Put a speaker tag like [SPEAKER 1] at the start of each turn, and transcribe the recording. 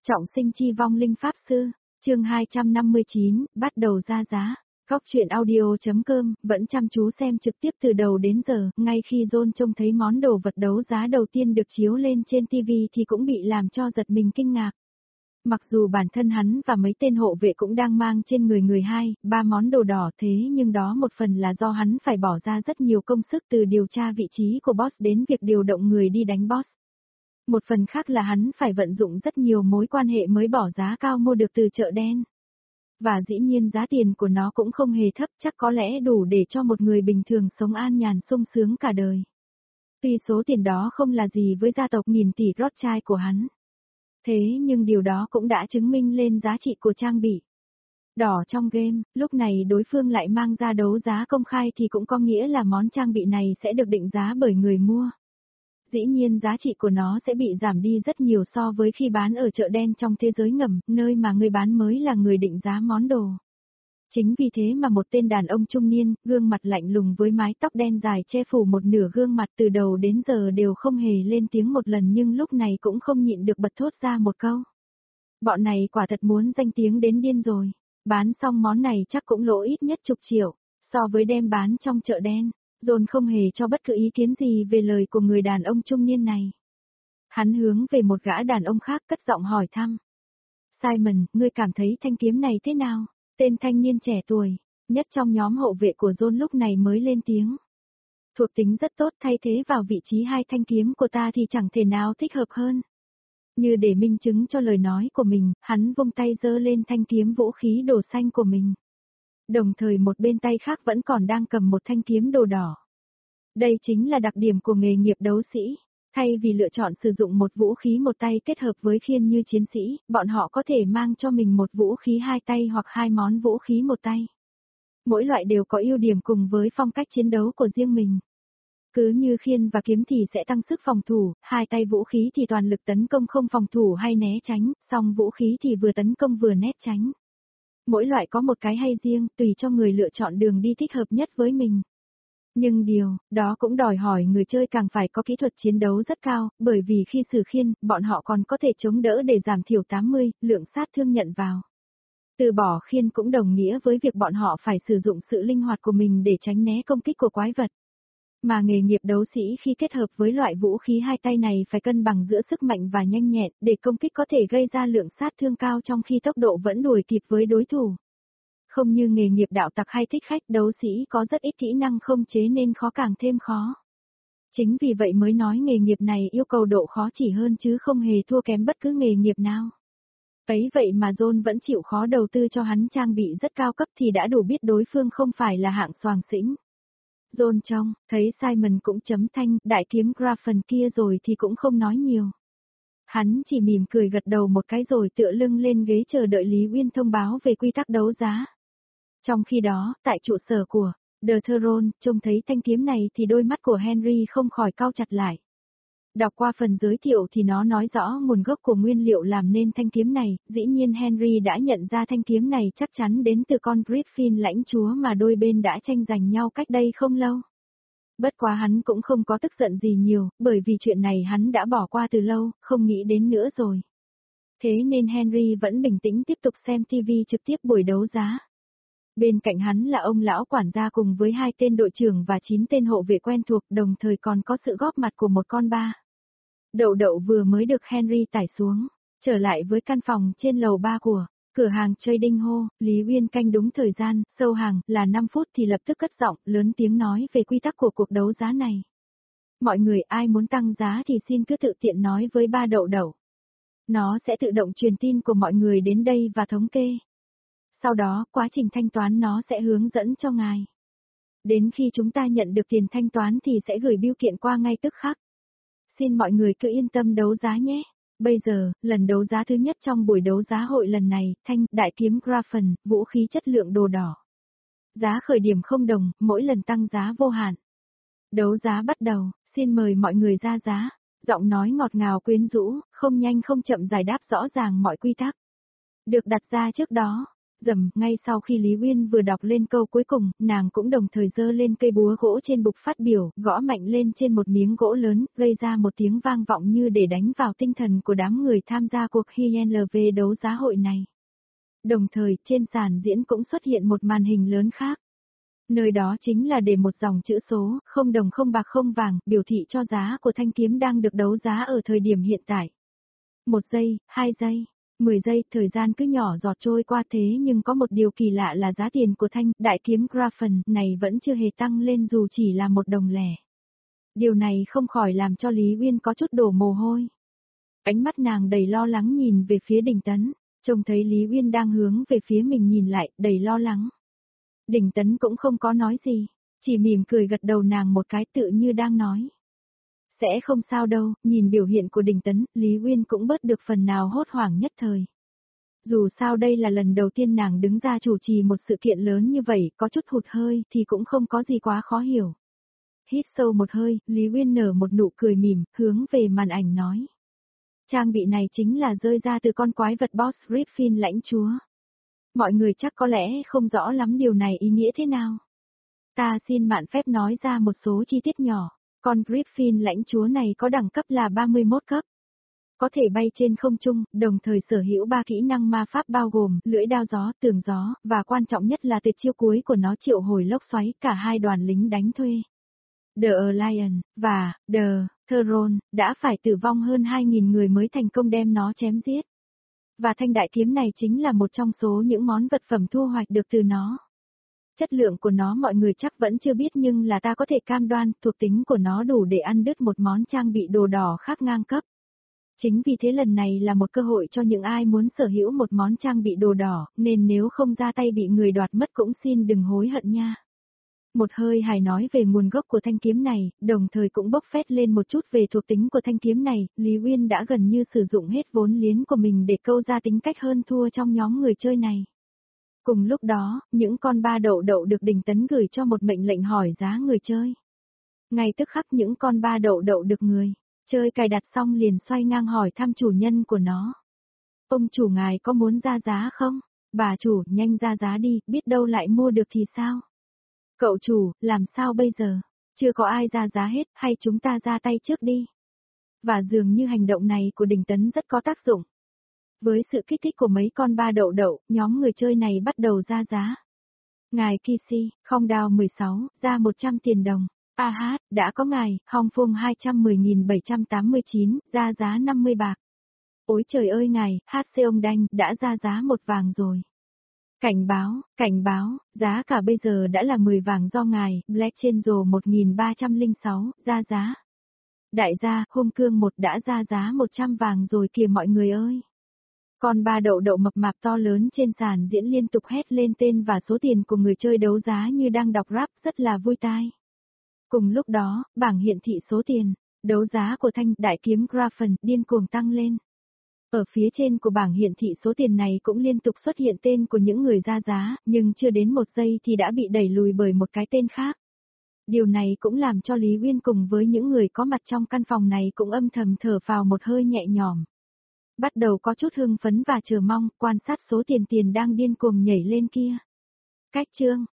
[SPEAKER 1] Trọng sinh chi vong linh pháp sư, chương 259, bắt đầu ra giá. Góc chuyện audio.com, vẫn chăm chú xem trực tiếp từ đầu đến giờ, ngay khi John trông thấy món đồ vật đấu giá đầu tiên được chiếu lên trên TV thì cũng bị làm cho giật mình kinh ngạc. Mặc dù bản thân hắn và mấy tên hộ vệ cũng đang mang trên người hai, ba món đồ đỏ thế nhưng đó một phần là do hắn phải bỏ ra rất nhiều công sức từ điều tra vị trí của boss đến việc điều động người đi đánh boss. Một phần khác là hắn phải vận dụng rất nhiều mối quan hệ mới bỏ giá cao mua được từ chợ đen. Và dĩ nhiên giá tiền của nó cũng không hề thấp, chắc có lẽ đủ để cho một người bình thường sống an nhàn sung sướng cả đời. Tuy số tiền đó không là gì với gia tộc nghìn tỷ Rothschild của hắn. Thế nhưng điều đó cũng đã chứng minh lên giá trị của trang bị. Đỏ trong game, lúc này đối phương lại mang ra đấu giá công khai thì cũng có nghĩa là món trang bị này sẽ được định giá bởi người mua. Dĩ nhiên giá trị của nó sẽ bị giảm đi rất nhiều so với khi bán ở chợ đen trong thế giới ngầm, nơi mà người bán mới là người định giá món đồ. Chính vì thế mà một tên đàn ông trung niên, gương mặt lạnh lùng với mái tóc đen dài che phủ một nửa gương mặt từ đầu đến giờ đều không hề lên tiếng một lần nhưng lúc này cũng không nhịn được bật thốt ra một câu. Bọn này quả thật muốn danh tiếng đến điên rồi, bán xong món này chắc cũng lỗ ít nhất chục triệu, so với đem bán trong chợ đen. John không hề cho bất cứ ý kiến gì về lời của người đàn ông trung niên này. Hắn hướng về một gã đàn ông khác cất giọng hỏi thăm. Simon, ngươi cảm thấy thanh kiếm này thế nào? Tên thanh niên trẻ tuổi, nhất trong nhóm hộ vệ của John lúc này mới lên tiếng. Thuộc tính rất tốt, thay thế vào vị trí hai thanh kiếm của ta thì chẳng thể nào thích hợp hơn. Như để minh chứng cho lời nói của mình, hắn vung tay giơ lên thanh kiếm vũ khí đồ xanh của mình. Đồng thời một bên tay khác vẫn còn đang cầm một thanh kiếm đồ đỏ. Đây chính là đặc điểm của nghề nghiệp đấu sĩ. Thay vì lựa chọn sử dụng một vũ khí một tay kết hợp với khiên như chiến sĩ, bọn họ có thể mang cho mình một vũ khí hai tay hoặc hai món vũ khí một tay. Mỗi loại đều có ưu điểm cùng với phong cách chiến đấu của riêng mình. Cứ như khiên và kiếm thì sẽ tăng sức phòng thủ, hai tay vũ khí thì toàn lực tấn công không phòng thủ hay né tránh, song vũ khí thì vừa tấn công vừa né tránh. Mỗi loại có một cái hay riêng, tùy cho người lựa chọn đường đi thích hợp nhất với mình. Nhưng điều đó cũng đòi hỏi người chơi càng phải có kỹ thuật chiến đấu rất cao, bởi vì khi sử khiên, bọn họ còn có thể chống đỡ để giảm thiểu 80 lượng sát thương nhận vào. Từ bỏ khiên cũng đồng nghĩa với việc bọn họ phải sử dụng sự linh hoạt của mình để tránh né công kích của quái vật. Mà nghề nghiệp đấu sĩ khi kết hợp với loại vũ khí hai tay này phải cân bằng giữa sức mạnh và nhanh nhẹn để công kích có thể gây ra lượng sát thương cao trong khi tốc độ vẫn đuổi kịp với đối thủ. Không như nghề nghiệp đạo tặc hay thích khách, đấu sĩ có rất ít kỹ năng không chế nên khó càng thêm khó. Chính vì vậy mới nói nghề nghiệp này yêu cầu độ khó chỉ hơn chứ không hề thua kém bất cứ nghề nghiệp nào. Ấy vậy mà John vẫn chịu khó đầu tư cho hắn trang bị rất cao cấp thì đã đủ biết đối phương không phải là hạng xoàng xĩnh. John trông, thấy Simon cũng chấm thanh, đại kiếm Graphen kia rồi thì cũng không nói nhiều. Hắn chỉ mỉm cười gật đầu một cái rồi tựa lưng lên ghế chờ đợi Lý Uyên thông báo về quy tắc đấu giá. Trong khi đó, tại trụ sở của The Throne, trông thấy thanh kiếm này thì đôi mắt của Henry không khỏi cau chặt lại. Đọc qua phần giới thiệu thì nó nói rõ nguồn gốc của nguyên liệu làm nên thanh kiếm này, dĩ nhiên Henry đã nhận ra thanh kiếm này chắc chắn đến từ con Griffin lãnh chúa mà đôi bên đã tranh giành nhau cách đây không lâu. Bất quá hắn cũng không có tức giận gì nhiều, bởi vì chuyện này hắn đã bỏ qua từ lâu, không nghĩ đến nữa rồi. Thế nên Henry vẫn bình tĩnh tiếp tục xem TV trực tiếp buổi đấu giá. Bên cạnh hắn là ông lão quản gia cùng với 2 tên đội trưởng và 9 tên hộ vệ quen thuộc, đồng thời còn có sự góp mặt của một con ba. Đậu đậu vừa mới được Henry tải xuống, trở lại với căn phòng trên lầu 3 của cửa hàng Trading Hall. Lý Uyên canh đúng thời gian, sâu hàng là 5 phút thì lập tức cất giọng, lớn tiếng nói về quy tắc của cuộc đấu giá này. Mọi người ai muốn tăng giá thì xin cứ tự tiện nói với ba đậu đậu. Nó sẽ tự động truyền tin của mọi người đến đây và thống kê. Sau đó, quá trình thanh toán nó sẽ hướng dẫn cho ngài. Đến khi chúng ta nhận được tiền thanh toán thì sẽ gửi bưu kiện qua ngay tức khắc. Xin mọi người cứ yên tâm đấu giá nhé. Bây giờ, lần đấu giá thứ nhất trong buổi đấu giá hội lần này, đại kiếm Graphen, vũ khí chất lượng đồ đỏ. Giá khởi điểm không đồng, mỗi lần tăng giá vô hạn. Đấu giá bắt đầu, xin mời mọi người ra giá. Giọng nói ngọt ngào quyến rũ, không nhanh không chậm giải đáp rõ ràng mọi quy tắc được đặt ra trước đó. Rầm, ngay sau khi Lý Uyên vừa đọc lên câu cuối cùng, nàng cũng đồng thời giơ lên cây búa gỗ trên bục phát biểu, gõ mạnh lên trên một miếng gỗ lớn, gây ra một tiếng vang vọng như để đánh vào tinh thần của đám người tham gia cuộc HLV đấu giá hội này. Đồng thời, trên sàn diễn cũng xuất hiện một màn hình lớn khác. Nơi đó chính là để một dòng chữ số, không đồng không bạc không vàng, biểu thị cho giá của thanh kiếm đang được đấu giá ở thời điểm hiện tại. 1 giây, 2 giây, 10 giây, thời gian cứ nhỏ giọt trôi qua thế nhưng có một điều kỳ lạ là giá tiền của thanh đại kiếm Grafen này vẫn chưa hề tăng lên dù chỉ là 1 đồng lẻ. Điều này không khỏi làm cho Lý Uyên có chút đổ mồ hôi. Ánh mắt nàng đầy lo lắng nhìn về phía Đình Tấn, trông thấy Lý Uyên đang hướng về phía mình nhìn lại, đầy lo lắng. Đình Tấn cũng không có nói gì, chỉ mỉm cười gật đầu nàng một cái tự như đang nói. Sẽ không sao đâu, nhìn biểu hiện của Đình Tấn, Lý Uyên cũng bớt được phần nào hốt hoảng nhất thời. Dù sao đây là lần đầu tiên nàng đứng ra chủ trì một sự kiện lớn như vậy, có chút hụt hơi thì cũng không có gì quá khó hiểu. Hít sâu một hơi, Lý Uyên nở một nụ cười mỉm, hướng về màn ảnh nói. Trang bị này chính là rơi ra từ con quái vật Boss Griffin lãnh chúa. Mọi người chắc có lẽ không rõ lắm điều này ý nghĩa thế nào. Ta xin mạn phép nói ra một số chi tiết nhỏ. Con Griffin lãnh chúa này có đẳng cấp là 31 cấp. Có thể bay trên không trung, đồng thời sở hữu 3 kỹ năng ma pháp bao gồm lưỡi đao gió, tường gió, và quan trọng nhất là tuyệt chiêu cuối của nó triệu hồi lốc xoáy cả 2 đoàn lính đánh thuê. The Lion và The Throne đã phải tử vong hơn 2.000 người mới thành công đem nó chém giết. Và thanh đại kiếm này chính là một trong số những món vật phẩm thu hoạch được từ nó. Chất lượng của nó mọi người chắc vẫn chưa biết nhưng là ta có thể cam đoan thuộc tính của nó đủ để ăn đứt một món trang bị đồ đỏ khác ngang cấp. Chính vì thế lần này là một cơ hội cho những ai muốn sở hữu một món trang bị đồ đỏ, nên nếu không ra tay bị người đoạt mất cũng xin đừng hối hận nha. Một hơi hài nói về nguồn gốc của thanh kiếm này, đồng thời cũng bốc phét lên một chút về thuộc tính của thanh kiếm này, Lý Uyên đã gần như sử dụng hết vốn liếng của mình để câu ra tính cách hơn thua trong nhóm người chơi này. Cùng lúc đó, những con ba đậu đậu được Đình Tấn gửi cho một mệnh lệnh hỏi giá người chơi. Ngay tức khắc những con ba đậu đậu được người chơi cài đặt xong liền xoay ngang hỏi thăm chủ nhân của nó. Ông chủ ngài có muốn ra giá không? Bà chủ, nhanh ra giá đi, biết đâu lại mua được thì sao? Cậu chủ, làm sao bây giờ? Chưa có ai ra giá hết, hay chúng ta ra tay trước đi? Và dường như hành động này của Đình Tấn rất có tác dụng. Với sự kích thích của mấy con ba đậu đậu, nhóm người chơi này bắt đầu ra giá. Ngài Kishi, không đào 16, ra 100 tiền đồng. Đã có ngài, Hong Phung 210.789, ra giá 50 bạc. Ôi trời ơi ngài, HC ông Đanh, đã ra giá 1 vàng rồi. Cảnh báo, giá cả bây giờ đã là 10 vàng do ngài, Black Angel 1306, ra giá. Đại gia, Hung Cương 1 đã ra giá 100 vàng rồi kìa mọi người ơi. Con ba đậu đậu mập mạp to lớn trên sàn diễn liên tục hét lên tên và số tiền của người chơi đấu giá như đang đọc rap rất là vui tai. Cùng lúc đó, bảng hiển thị số tiền, đấu giá của thanh đại kiếm Grafen điên cuồng tăng lên. Ở phía trên của bảng hiển thị số tiền này cũng liên tục xuất hiện tên của những người ra giá, nhưng chưa đến 1 giây thì đã bị đẩy lùi bởi một cái tên khác. Điều này cũng làm cho Lý Uyên cùng với những người có mặt trong căn phòng này cũng âm thầm thở phào một hơi nhẹ nhõm. Bắt đầu có chút hưng phấn và chờ mong, quan sát số tiền đang điên cuồng nhảy lên kia. Cách chương